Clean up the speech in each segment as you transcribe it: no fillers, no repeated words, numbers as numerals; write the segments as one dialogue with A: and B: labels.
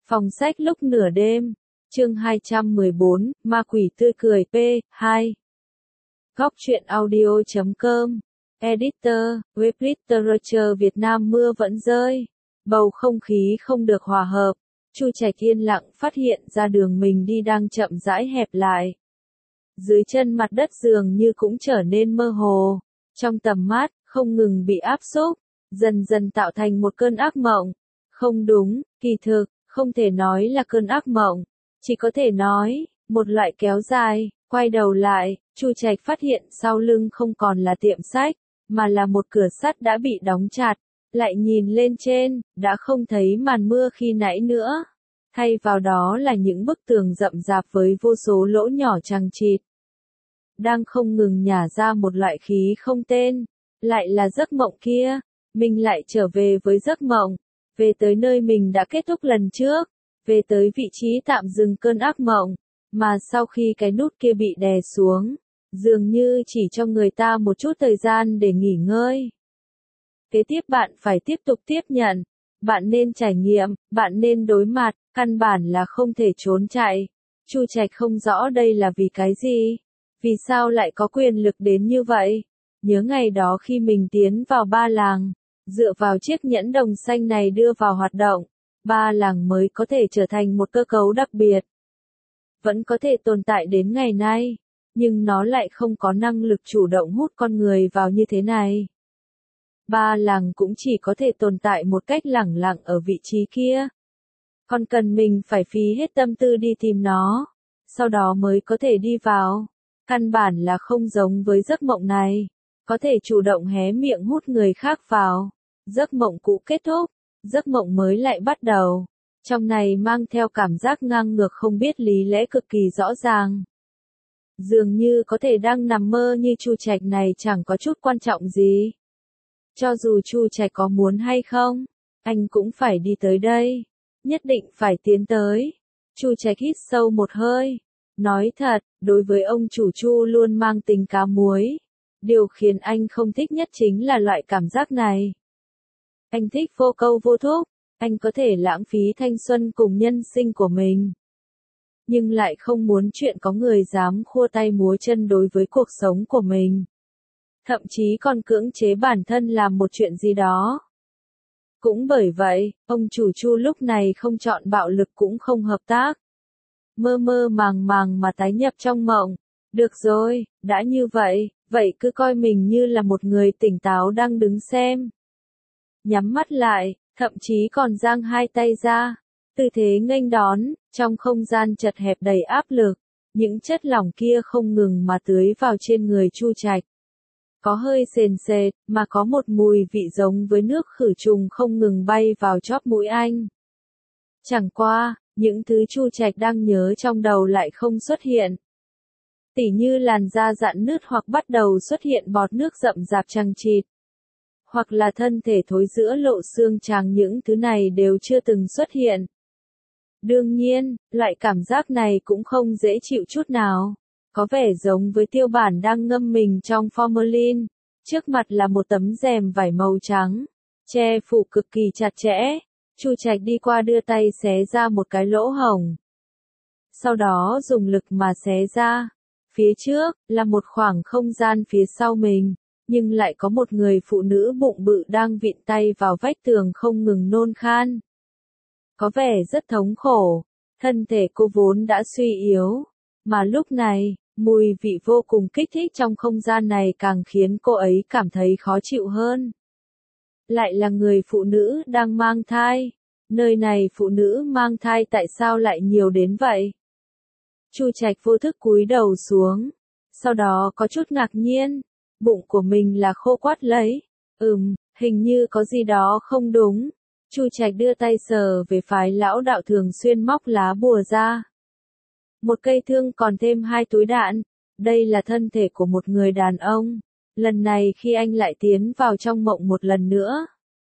A: Phòng sách lúc nửa đêm, chương 214, Ma quỷ tươi cười P2. Góc truyện audio.com, Editor, Web Literature Việt Nam. Mưa vẫn rơi, bầu không khí không được hòa hợp. Chu Trạch yên lặng phát hiện ra đường mình đi đang chậm rãi hẹp lại. Dưới chân mặt đất dường như cũng trở nên mơ hồ, trong tầm mắt, không ngừng bị áp xúc, dần dần tạo thành một cơn ác mộng. Không đúng, kỳ thực, không thể nói là cơn ác mộng, chỉ có thể nói, một loại kéo dài. Quay đầu lại, Chu Trạch phát hiện sau lưng không còn là tiệm sách, mà là một cửa sắt đã bị đóng chặt. Lại nhìn lên trên, đã không thấy màn mưa khi nãy nữa. Thay vào đó là những bức tường rậm rạp với vô số lỗ nhỏ chằng chịt. Đang không ngừng nhả ra một loại khí không tên. Lại là giấc mộng kia. Mình lại trở về với giấc mộng. Về tới nơi mình đã kết thúc lần trước. Về tới vị trí tạm dừng cơn ác mộng. Mà sau khi cái nút kia bị đè xuống, dường như chỉ cho người ta một chút thời gian để nghỉ ngơi. Kế tiếp bạn phải tiếp tục tiếp nhận. Bạn nên trải nghiệm, bạn nên đối mặt, căn bản là không thể trốn chạy. Chu Trạch không rõ đây là vì cái gì. Vì sao lại có quyền lực đến như vậy? Nhớ ngày đó khi mình tiến vào Ba Làng, dựa vào chiếc nhẫn đồng xanh này đưa vào hoạt động, Ba Làng mới có thể trở thành một cơ cấu đặc biệt. Vẫn có thể tồn tại đến ngày nay, nhưng nó lại không có năng lực chủ động hút con người vào như thế này. Ba Làng cũng chỉ có thể tồn tại một cách lẳng lặng ở vị trí kia. Còn cần mình phải phí hết tâm tư đi tìm nó, sau đó mới có thể đi vào. Căn bản là không giống với giấc mộng này, có thể chủ động hé miệng hút người khác vào. Giấc mộng cũ kết thúc, giấc mộng mới lại bắt đầu. Trong này mang theo cảm giác ngang ngược không biết lý lẽ cực kỳ rõ ràng. Dường như có thể đang nằm mơ như Chu Trạch này chẳng có chút quan trọng gì. Cho dù Chu Trạch có muốn hay không, anh cũng phải đi tới đây. Nhất định phải tiến tới. Chu Trạch hít sâu một hơi. Nói thật, đối với ông chủ Chu luôn mang tính cá muối. Điều khiến anh không thích nhất chính là loại cảm giác này. Anh thích vô câu vô thúc. Anh có thể lãng phí thanh xuân cùng nhân sinh của mình. Nhưng lại không muốn chuyện có người dám khua tay múa chân đối với cuộc sống của mình. Thậm chí còn cưỡng chế bản thân làm một chuyện gì đó. Cũng bởi vậy, ông chủ Chu lúc này không chọn bạo lực cũng không hợp tác. Mơ mơ màng màng mà tái nhập trong mộng. Được rồi, đã như vậy, vậy cứ coi mình như là một người tỉnh táo đang đứng xem. Nhắm mắt lại. Thậm chí còn giang hai tay ra, tư thế nghênh đón, trong không gian chật hẹp đầy áp lực, những chất lỏng kia không ngừng mà tưới vào trên người Chu Trạch. Có hơi sền sệt, mà có một mùi vị giống với nước khử trùng không ngừng bay vào chóp mũi anh. Chẳng qua, những thứ Chu Trạch đang nhớ trong đầu lại không xuất hiện. Tỉ như làn da rạn nứt hoặc bắt đầu xuất hiện bọt nước rậm rạp chằng chịt. Hoặc là thân thể thối rữa lộ xương trắng, những thứ này đều chưa từng xuất hiện. Đương nhiên, loại cảm giác này cũng không dễ chịu chút nào. Có vẻ giống với Tiêu Bản đang ngâm mình trong formalin. Trước mặt là một tấm rèm vải màu trắng, che phủ cực kỳ chặt chẽ. Chu Trạch đi qua đưa tay xé ra một cái lỗ hổng. Sau đó dùng lực mà xé ra. Phía trước, là một khoảng không gian phía sau mình. Nhưng lại có một người phụ nữ bụng bự đang vịn tay vào vách tường không ngừng nôn khan. Có vẻ rất thống khổ, thân thể cô vốn đã suy yếu, mà lúc này, mùi vị vô cùng kích thích trong không gian này càng khiến cô ấy cảm thấy khó chịu hơn. Lại là người phụ nữ đang mang thai, nơi này phụ nữ mang thai tại sao lại nhiều đến vậy? Chu Trạch vô thức cúi đầu xuống, sau đó có chút ngạc nhiên. Bụng của mình là khô quắt lấy. Hình như có gì đó không đúng. Chu Trạch đưa tay sờ về phái lão đạo thường xuyên móc lá bùa ra. Một cây thương còn thêm 2 túi đạn. Đây là thân thể của một người đàn ông. Lần này khi anh lại tiến vào trong mộng một lần nữa.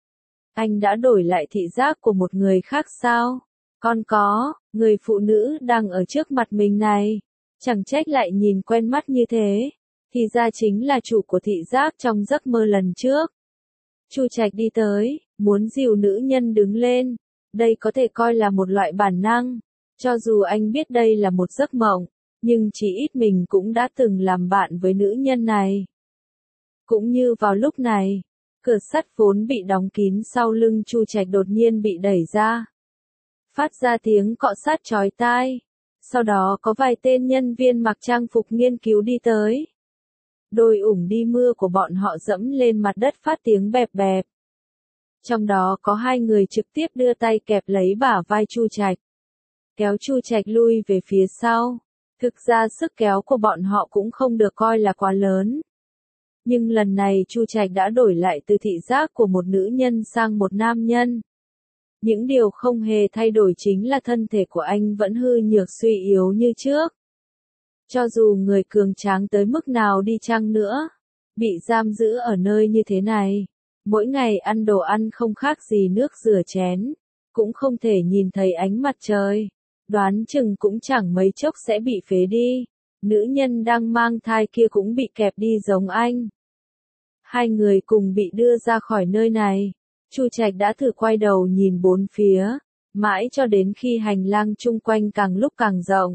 A: Anh đã đổi lại thị giác của một người khác sao? Còn có, người phụ nữ đang ở trước mặt mình này. Chẳng trách lại nhìn quen mắt như thế. Thì ra chính là chủ của thị giác trong giấc mơ lần trước. Chu Trạch đi tới, muốn dìu nữ nhân đứng lên. Đây có thể coi là một loại bản năng. Cho dù anh biết đây là một giấc mộng, nhưng chỉ ít mình cũng đã từng làm bạn với nữ nhân này. Cũng như vào lúc này, cửa sắt vốn bị đóng kín sau lưng Chu Trạch đột nhiên bị đẩy ra. Phát ra tiếng cọ sát chói tai. Sau đó có vài tên nhân viên mặc trang phục nghiên cứu đi tới. Đôi ủng đi mưa của bọn họ dẫm lên mặt đất phát tiếng bẹp bẹp. Trong đó có hai người trực tiếp đưa tay kẹp lấy bả vai Chu Trạch, kéo Chu Trạch lui về phía sau. Thực ra sức kéo của bọn họ cũng không được coi là quá lớn. Nhưng lần này Chu Trạch đã đổi lại từ thị giác của một nữ nhân sang một nam nhân. Những điều không hề thay đổi chính là thân thể của anh vẫn hư nhược suy yếu như trước. Cho dù người cường tráng tới mức nào đi chăng nữa, bị giam giữ ở nơi như thế này, mỗi ngày ăn đồ ăn không khác gì nước rửa chén, cũng không thể nhìn thấy ánh mặt trời, đoán chừng cũng chẳng mấy chốc sẽ bị phế đi. Nữ nhân đang mang thai kia cũng bị kẹp đi giống anh. Hai người cùng bị đưa ra khỏi nơi này. Chu Trạch đã thử quay đầu nhìn bốn phía, mãi cho đến khi hành lang chung quanh càng lúc càng rộng.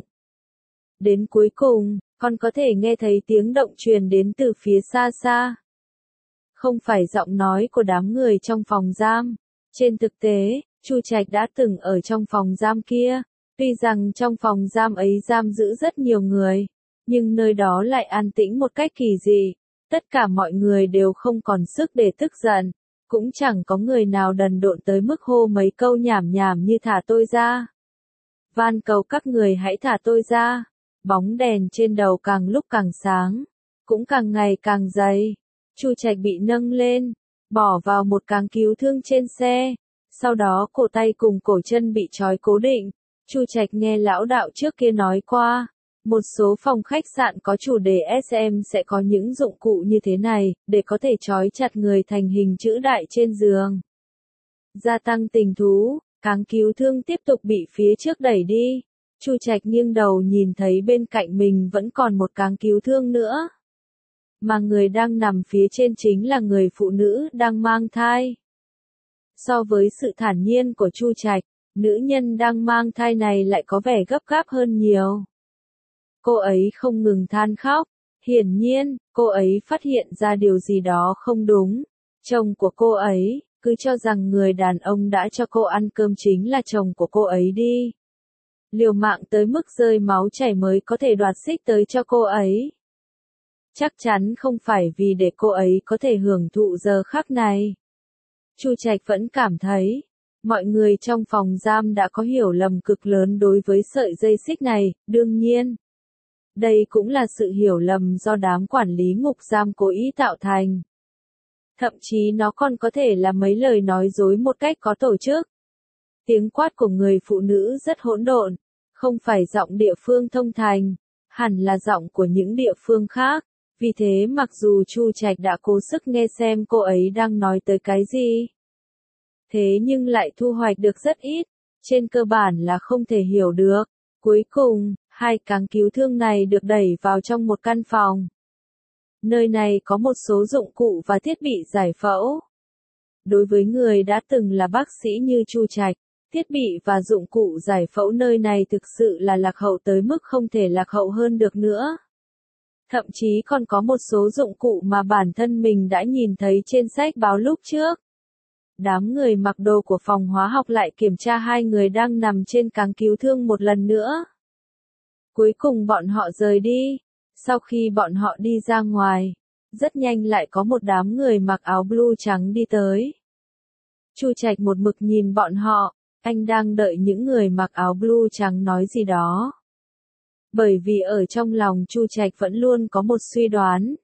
A: Đến cuối cùng, còn có thể nghe thấy tiếng động truyền đến từ phía xa xa. Không phải giọng nói của đám người trong phòng giam. Trên thực tế, Chu Trạch đã từng ở trong phòng giam kia. Tuy rằng trong phòng giam ấy giam giữ rất nhiều người, nhưng nơi đó lại an tĩnh một cách kỳ dị. Tất cả mọi người đều không còn sức để tức giận. Cũng chẳng có người nào đần độn tới mức hô mấy câu nhảm nhảm như thả tôi ra. Van cầu các người hãy thả tôi ra. Bóng đèn trên đầu càng lúc càng sáng, cũng càng ngày càng dày. Chu Trạch bị nâng lên, bỏ vào một cáng cứu thương trên xe. Sau đó cổ tay cùng cổ chân bị trói cố định. Chu Trạch nghe lão đạo trước kia nói qua, một số phòng khách sạn có chủ đề SM sẽ có những dụng cụ như thế này, để có thể trói chặt người thành hình chữ đại trên giường. Gia tăng tình thú, cáng cứu thương tiếp tục bị phía trước đẩy đi. Chu Trạch nghiêng đầu nhìn thấy bên cạnh mình vẫn còn một cáng cứu thương nữa. Mà người đang nằm phía trên chính là người phụ nữ đang mang thai. So với sự thản nhiên của Chu Trạch, nữ nhân đang mang thai này lại có vẻ gấp gáp hơn nhiều. Cô ấy không ngừng than khóc. Hiển nhiên, cô ấy phát hiện ra điều gì đó không đúng. Chồng của cô ấy, cứ cho rằng người đàn ông đã cho cô ăn cơm chính là chồng của cô ấy đi. Liều mạng tới mức rơi máu chảy mới có thể đoạt xích tới cho cô ấy. Chắc chắn không phải vì để cô ấy có thể hưởng thụ giờ khắc này. Chu Trạch vẫn cảm thấy, mọi người trong phòng giam đã có hiểu lầm cực lớn đối với sợi dây xích này, đương nhiên. Đây cũng là sự hiểu lầm do đám quản lý ngục giam cố ý tạo thành. Thậm chí nó còn có thể là mấy lời nói dối một cách có tổ chức. Tiếng quát của người phụ nữ rất hỗn độn, không phải giọng địa phương thông thành, hẳn là giọng của những địa phương khác. Vì thế mặc dù Chu Trạch đã cố sức nghe xem cô ấy đang nói tới cái gì, thế nhưng lại thu hoạch được rất ít, trên cơ bản là không thể hiểu được. Cuối cùng, hai cáng cứu thương này được đẩy vào trong một căn phòng. Nơi này có một số dụng cụ và thiết bị giải phẫu. Đối với người đã từng là bác sĩ như Chu Trạch, thiết bị và dụng cụ giải phẫu nơi này thực sự là lạc hậu tới mức không thể lạc hậu hơn được nữa. Thậm chí còn có một số dụng cụ mà bản thân mình đã nhìn thấy trên sách báo lúc trước. Đám người mặc đồ của phòng hóa học lại kiểm tra hai người đang nằm trên cáng cứu thương một lần nữa. Cuối cùng bọn họ rời đi. Sau khi bọn họ đi ra ngoài, rất nhanh lại có một đám người mặc áo blue trắng đi tới. Chu Trạch một mực nhìn bọn họ, anh đang đợi những người mặc áo blue trắng nói gì đó. Bởi vì ở trong lòng Chu Trạch vẫn luôn có một suy đoán.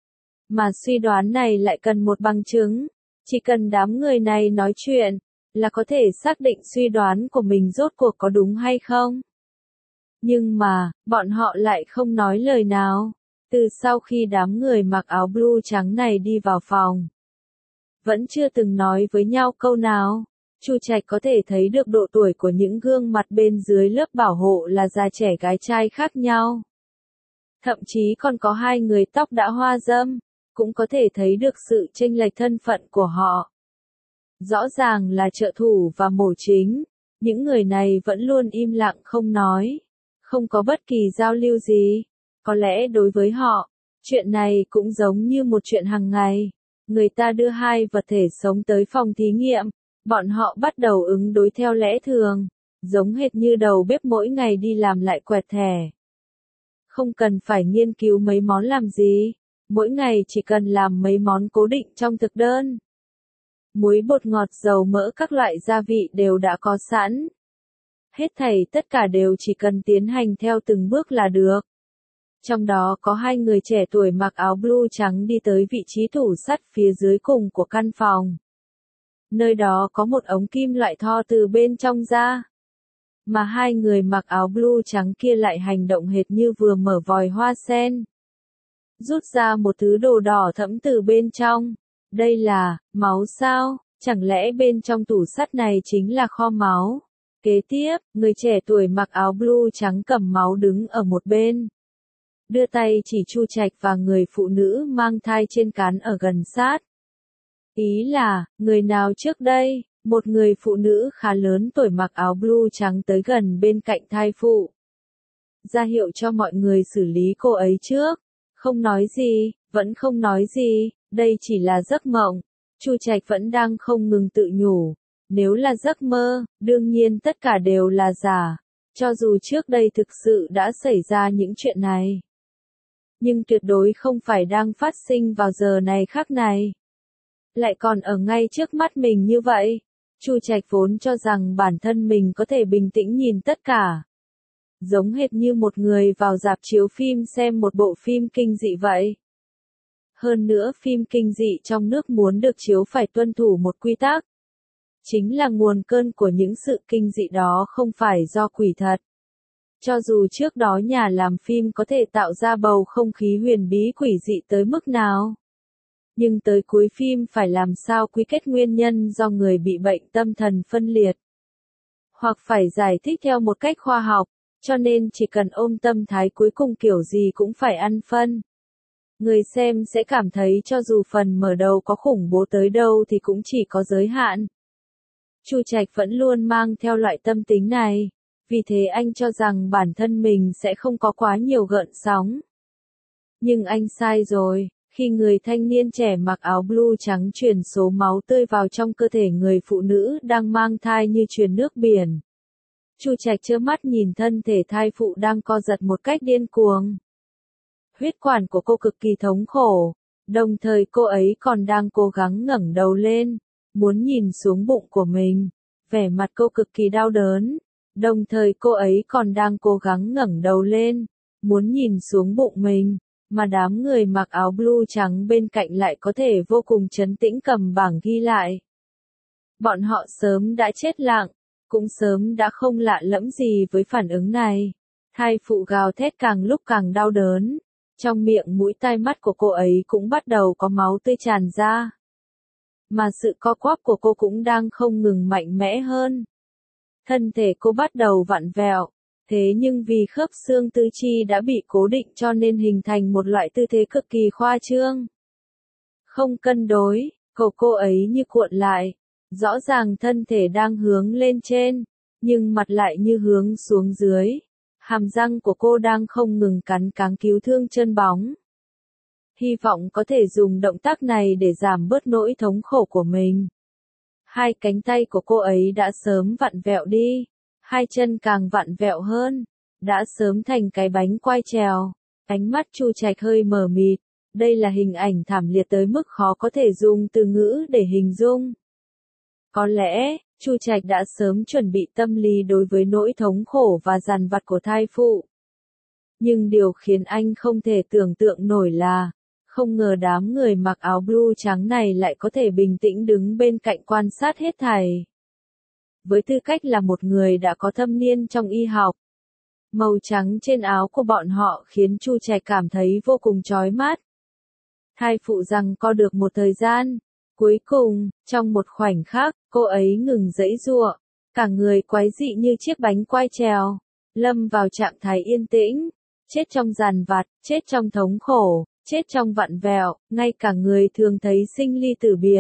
A: Mà suy đoán này lại cần một bằng chứng. Chỉ cần đám người này nói chuyện, là có thể xác định suy đoán của mình rốt cuộc có đúng hay không. Nhưng mà, bọn họ lại không nói lời nào. Từ sau khi đám người mặc áo blue trắng này đi vào phòng, vẫn chưa từng nói với nhau câu nào. Chu Trạch có thể thấy được độ tuổi của những gương mặt bên dưới lớp bảo hộ là già trẻ gái trai khác nhau. Thậm chí còn có hai người tóc đã hoa râm, cũng có thể thấy được sự chênh lệch thân phận của họ. Rõ ràng là trợ thủ và mổ chính, những người này vẫn luôn im lặng không nói, không có bất kỳ giao lưu gì. Có lẽ đối với họ, chuyện này cũng giống như một chuyện hàng ngày. Người ta đưa hai vật thể sống tới phòng thí nghiệm, bọn họ bắt đầu ứng đối theo lẽ thường, giống hệt như đầu bếp mỗi ngày đi làm lại quẹt thẻ. Không cần phải nghiên cứu mấy món làm gì, mỗi ngày chỉ cần làm mấy món cố định trong thực đơn. Muối, bột ngọt, dầu mỡ, các loại gia vị đều đã có sẵn. Hết thảy tất cả đều chỉ cần tiến hành theo từng bước là được. Trong đó có hai người trẻ tuổi mặc áo blue trắng đi tới vị trí tủ sắt phía dưới cùng của căn phòng. Nơi đó có một ống kim loại thò từ bên trong ra. Mà hai người mặc áo blue trắng kia lại hành động hệt như vừa mở vòi hoa sen. Rút ra một thứ đồ đỏ thẫm từ bên trong. Đây là máu sao? Chẳng lẽ bên trong tủ sắt này chính là kho máu? Kế tiếp, người trẻ tuổi mặc áo blue trắng cầm máu đứng ở một bên. Đưa tay chỉ Chu Trạch và người phụ nữ mang thai trên cán ở gần sát. Ý là, người nào trước đây? Một người phụ nữ khá lớn tuổi mặc áo blue trắng tới gần bên cạnh thai phụ. Ra hiệu cho mọi người xử lý cô ấy trước. Không nói gì, vẫn không nói gì, đây chỉ là giấc mộng. Chu Trạch vẫn đang không ngừng tự nhủ. Nếu là giấc mơ, đương nhiên tất cả đều là giả. Cho dù trước đây thực sự đã xảy ra những chuyện này. Nhưng tuyệt đối không phải đang phát sinh vào giờ này khắc này. Lại còn ở ngay trước mắt mình như vậy. Chu Trạch vốn cho rằng bản thân mình có thể bình tĩnh nhìn tất cả. Giống hệt như một người vào rạp chiếu phim xem một bộ phim kinh dị vậy. Hơn nữa phim kinh dị trong nước muốn được chiếu phải tuân thủ một quy tắc. Chính là nguồn cơn của những sự kinh dị đó không phải do quỷ thật. Cho dù trước đó nhà làm phim có thể tạo ra bầu không khí huyền bí quỷ dị tới mức nào. Nhưng tới cuối phim phải làm sao quy kết nguyên nhân do người bị bệnh tâm thần phân liệt. Hoặc phải giải thích theo một cách khoa học, cho nên chỉ cần ôm tâm thái cuối cùng kiểu gì cũng phải ăn phân. Người xem sẽ cảm thấy cho dù phần mở đầu có khủng bố tới đâu thì cũng chỉ có giới hạn. Chu Trạch vẫn luôn mang theo loại tâm tính này, vì thế anh cho rằng bản thân mình sẽ không có quá nhiều gợn sóng. Nhưng anh sai rồi, khi người thanh niên trẻ mặc áo blue trắng truyền số máu tươi vào trong cơ thể người phụ nữ đang mang thai như truyền nước biển. Chu Trạch trơ mắt nhìn thân thể thai phụ đang co giật một cách điên cuồng. Huyết quản của cô cực kỳ thống khổ, đồng thời cô ấy còn đang cố gắng ngẩng đầu lên, muốn nhìn xuống bụng của mình. Vẻ mặt cô cực kỳ đau đớn, đồng thời cô ấy còn đang cố gắng ngẩng đầu lên, muốn nhìn xuống bụng mình, mà đám người mặc áo blue trắng bên cạnh lại có thể vô cùng trấn tĩnh cầm bảng ghi lại. Bọn họ sớm đã chết lặng, cũng sớm đã không lạ lẫm gì với phản ứng này. Thai phụ gào thét càng lúc càng đau đớn, trong miệng mũi tai mắt của cô ấy cũng bắt đầu có máu tươi tràn ra. Mà sự co quắp của cô cũng đang không ngừng mạnh mẽ hơn. Thân thể cô bắt đầu vặn vẹo, thế nhưng vì khớp xương tứ chi đã bị cố định cho nên hình thành một loại tư thế cực kỳ khoa trương. Không cân đối, cô ấy như cuộn lại, rõ ràng thân thể đang hướng lên trên, nhưng mặt lại như hướng xuống dưới. Hàm răng của cô đang không ngừng cắn cáng cứu thương chân bóng. Hy vọng có thể dùng động tác này để giảm bớt nỗi thống khổ của mình. Hai cánh tay của cô ấy đã sớm vặn vẹo đi, hai chân càng vặn vẹo hơn, đã sớm thành cái bánh quai trèo. Ánh mắt Chu Trạch hơi mờ mịt, đây là hình ảnh thảm liệt tới mức khó có thể dùng từ ngữ để hình dung. Có lẽ, Chu Trạch đã sớm chuẩn bị tâm lý đối với nỗi thống khổ và dằn vặt của thai phụ. Nhưng điều khiến anh không thể tưởng tượng nổi là, không ngờ đám người mặc áo blue trắng này lại có thể bình tĩnh đứng bên cạnh quan sát hết thảy. Với tư cách là một người đã có thâm niên trong y học, màu trắng trên áo của bọn họ khiến Chu Trạch cảm thấy vô cùng chói mắt. Thai phụ giằng co được một thời gian, cuối cùng, trong một khoảnh khắc, cô ấy ngừng giãy giụa, cả người quái dị như chiếc bánh quai trèo, lâm vào trạng thái yên tĩnh, chết trong dằn vặt, chết trong thống khổ, chết trong vặn vẹo, ngay cả người thường thấy sinh ly tử biệt,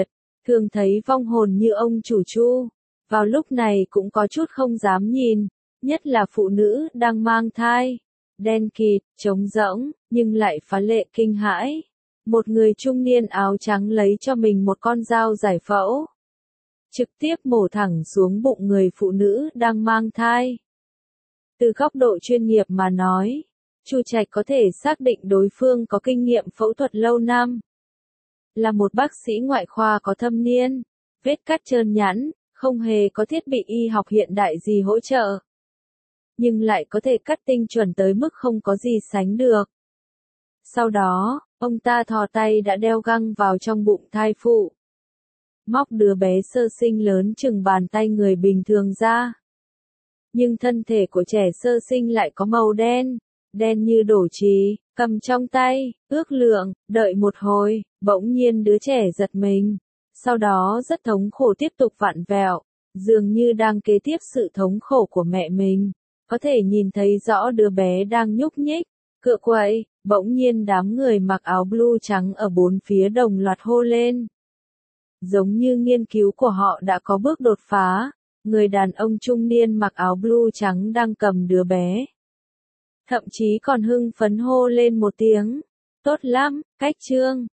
A: thường thấy vong hồn như ông chủ Chu, vào lúc này cũng có chút không dám nhìn, nhất là phụ nữ đang mang thai, đen kịt, trống rỗng, nhưng lại phá lệ kinh hãi. Một người trung niên áo trắng lấy cho mình một con dao giải phẫu, trực tiếp mổ thẳng xuống bụng người phụ nữ đang mang thai. Từ góc độ chuyên nghiệp mà nói, Chu Trạch có thể xác định đối phương có kinh nghiệm phẫu thuật lâu năm. Là một bác sĩ ngoại khoa có thâm niên, vết cắt trơn nhẵn, không hề có thiết bị y học hiện đại gì hỗ trợ. Nhưng lại có thể cắt tinh chuẩn tới mức không có gì sánh được. Sau đó, ông ta thò tay đã đeo găng vào trong bụng thai phụ. Móc đứa bé sơ sinh lớn chừng bàn tay người bình thường ra. Nhưng thân thể của trẻ sơ sinh lại có màu đen, đen như đổ trì, cầm trong tay, ước lượng, đợi một hồi, bỗng nhiên đứa trẻ giật mình. Sau đó rất thống khổ tiếp tục vặn vẹo, dường như đang kế tiếp sự thống khổ của mẹ mình. Có thể nhìn thấy rõ đứa bé đang nhúc nhích, cựa quậy, bỗng nhiên đám người mặc áo blue trắng ở bốn phía đồng loạt hô lên. Giống như nghiên cứu của họ đã có bước đột phá, người đàn ông trung niên mặc áo blue trắng đang cầm đứa bé. Thậm chí còn hưng phấn hô lên một tiếng, tốt lắm, cách trương.